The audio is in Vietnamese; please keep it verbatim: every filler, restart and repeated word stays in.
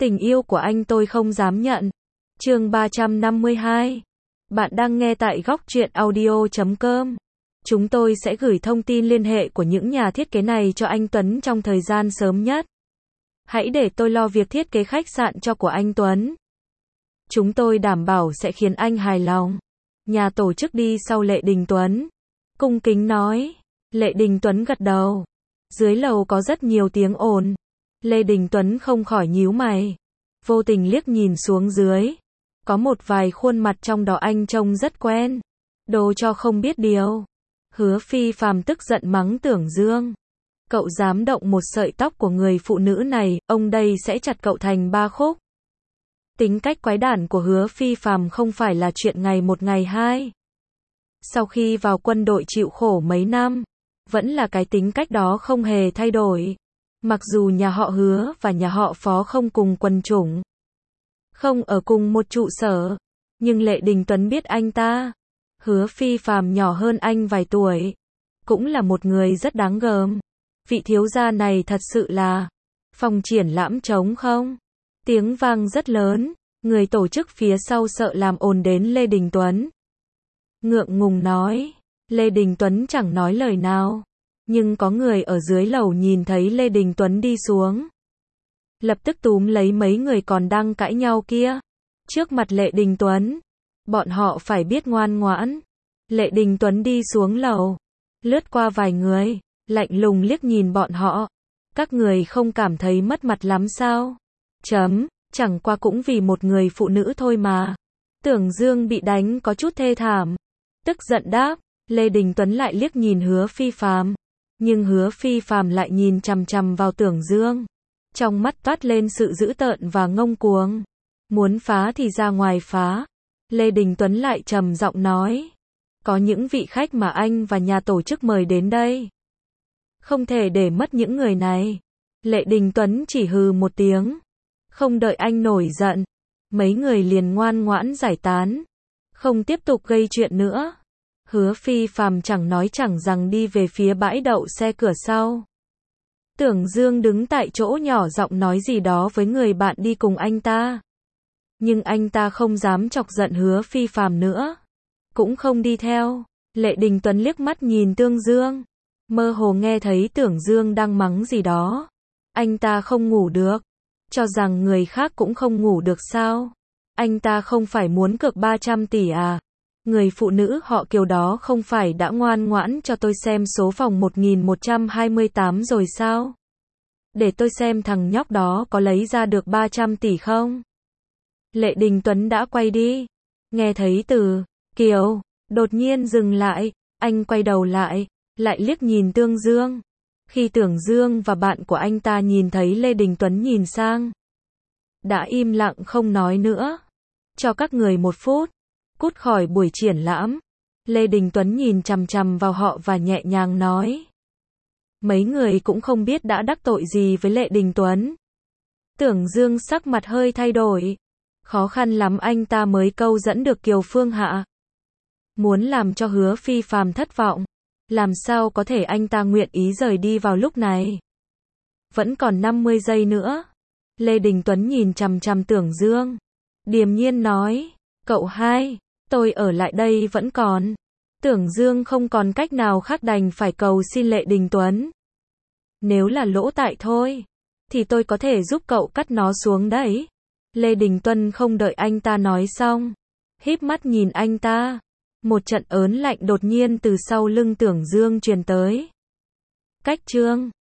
Tình yêu của anh tôi không dám nhận. Chương ba trăm năm mươi hai. Bạn đang nghe tại góc truyện audio chấm com. Chúng tôi sẽ gửi thông tin liên hệ của những nhà thiết kế này cho anh Tuấn trong thời gian sớm nhất. Hãy để tôi lo việc thiết kế khách sạn cho của anh Tuấn. Chúng tôi đảm bảo sẽ khiến anh hài lòng. Nhà tổ chức đi sau Lệ Đình Tuấn. Cung kính nói. Lệ Đình Tuấn gật đầu. Dưới lầu có rất nhiều tiếng ồn. Lê Đình Tuấn không khỏi nhíu mày. Vô tình liếc nhìn xuống dưới. Có một vài khuôn mặt trong đó anh trông rất quen. Đồ cho không biết điều. Hứa Phi Phàm tức giận mắng Tưởng Dương. Cậu dám động một sợi tóc của người phụ nữ này, ông đây sẽ chặt cậu thành ba khúc. Tính cách quái đản của Hứa Phi Phàm không phải là chuyện ngày một ngày hai. Sau khi vào quân đội chịu khổ mấy năm, vẫn là cái tính cách đó không hề thay đổi. Mặc dù nhà họ Hứa và nhà họ Phó không cùng quân chủng, không ở cùng một trụ sở, nhưng Lệ Đình Tuấn biết anh ta. Hứa Phi Phàm nhỏ hơn anh vài tuổi, cũng là một người rất đáng gờm. Vị thiếu gia này thật sự là... Phòng triển lãm trống không? Tiếng vang rất lớn, người tổ chức phía sau sợ làm ồn đến Lê Đình Tuấn. Ngượng ngùng nói, Lê Đình Tuấn chẳng nói lời nào. Nhưng có người ở dưới lầu nhìn thấy Lê Đình Tuấn đi xuống. Lập tức túm lấy mấy người còn đang cãi nhau kia. Trước mặt Lệ Đình Tuấn. Bọn họ phải biết ngoan ngoãn. Lệ Đình Tuấn đi xuống lầu. Lướt qua vài người. Lạnh lùng liếc nhìn bọn họ. Các người không cảm thấy mất mặt lắm sao? Chấm, chẳng qua cũng vì một người phụ nữ thôi mà. Tưởng Dương bị đánh có chút thê thảm. Tức giận đáp. Lê Đình Tuấn lại liếc nhìn Hứa Phi Phàm. Nhưng Hứa Phi Phàm lại nhìn chằm chằm vào Tưởng Dương. Trong mắt toát lên sự dữ tợn và ngông cuồng. Muốn phá thì ra ngoài phá. Lê Đình Tuấn lại trầm giọng nói. Có những vị khách mà anh và nhà tổ chức mời đến đây. Không thể để mất những người này. Lệ Đình Tuấn chỉ hừ một tiếng. Không đợi anh nổi giận. Mấy người liền ngoan ngoãn giải tán. Không tiếp tục gây chuyện nữa. Hứa Phi Phàm chẳng nói chẳng rằng đi về phía bãi đậu xe cửa sau. Tưởng Dương đứng tại chỗ nhỏ giọng nói gì đó với người bạn đi cùng anh ta. Nhưng anh ta không dám chọc giận Hứa Phi Phàm nữa. Cũng không đi theo. Lệ Đình Tuấn liếc mắt nhìn Tương Dương. Mơ hồ nghe thấy Tưởng Dương đang mắng gì đó. Anh ta không ngủ được. Cho rằng người khác cũng không ngủ được sao? Anh ta không phải muốn cược ba trăm tỷ à? Người phụ nữ họ Kiều đó không phải đã ngoan ngoãn cho tôi xem số phòng một nghìn một trăm hai mươi tám rồi sao? Để tôi xem thằng nhóc đó có lấy ra được ba trăm tỷ không? Lệ Đình Tuấn đã quay đi. Nghe thấy từ Kiều, đột nhiên dừng lại. Anh quay đầu lại, lại liếc nhìn Tương Dương. Khi Tưởng Dương và bạn của anh ta nhìn thấy Lê Đình Tuấn nhìn sang, đã im lặng không nói nữa. Cho các người một phút. Cút khỏi buổi triển lãm. Lê Đình Tuấn nhìn chằm chằm vào họ và nhẹ nhàng nói. Mấy người cũng không biết đã đắc tội gì với Lệ Đình Tuấn. Tưởng Dương sắc mặt hơi thay đổi. Khó khăn lắm anh ta mới câu dẫn được Kiều Phương Hạ. Muốn làm cho Hứa Phi Phàm thất vọng. Làm sao có thể anh ta nguyện ý rời đi vào lúc này. Vẫn còn năm mươi giây nữa. Lê Đình Tuấn nhìn chằm chằm Tưởng Dương. Điềm nhiên nói. Cậu hai. Tôi ở lại đây vẫn còn. Tưởng Dương không còn cách nào khác đành phải cầu xin Lệ Đình Tuấn. Nếu là lỗ tại thôi, thì tôi có thể giúp cậu cắt nó xuống đấy. Lê Đình Tuấn không đợi anh ta nói xong. Híp mắt nhìn anh ta. Một trận ớn lạnh đột nhiên từ sau lưng Tưởng Dương truyền tới. Cách chương.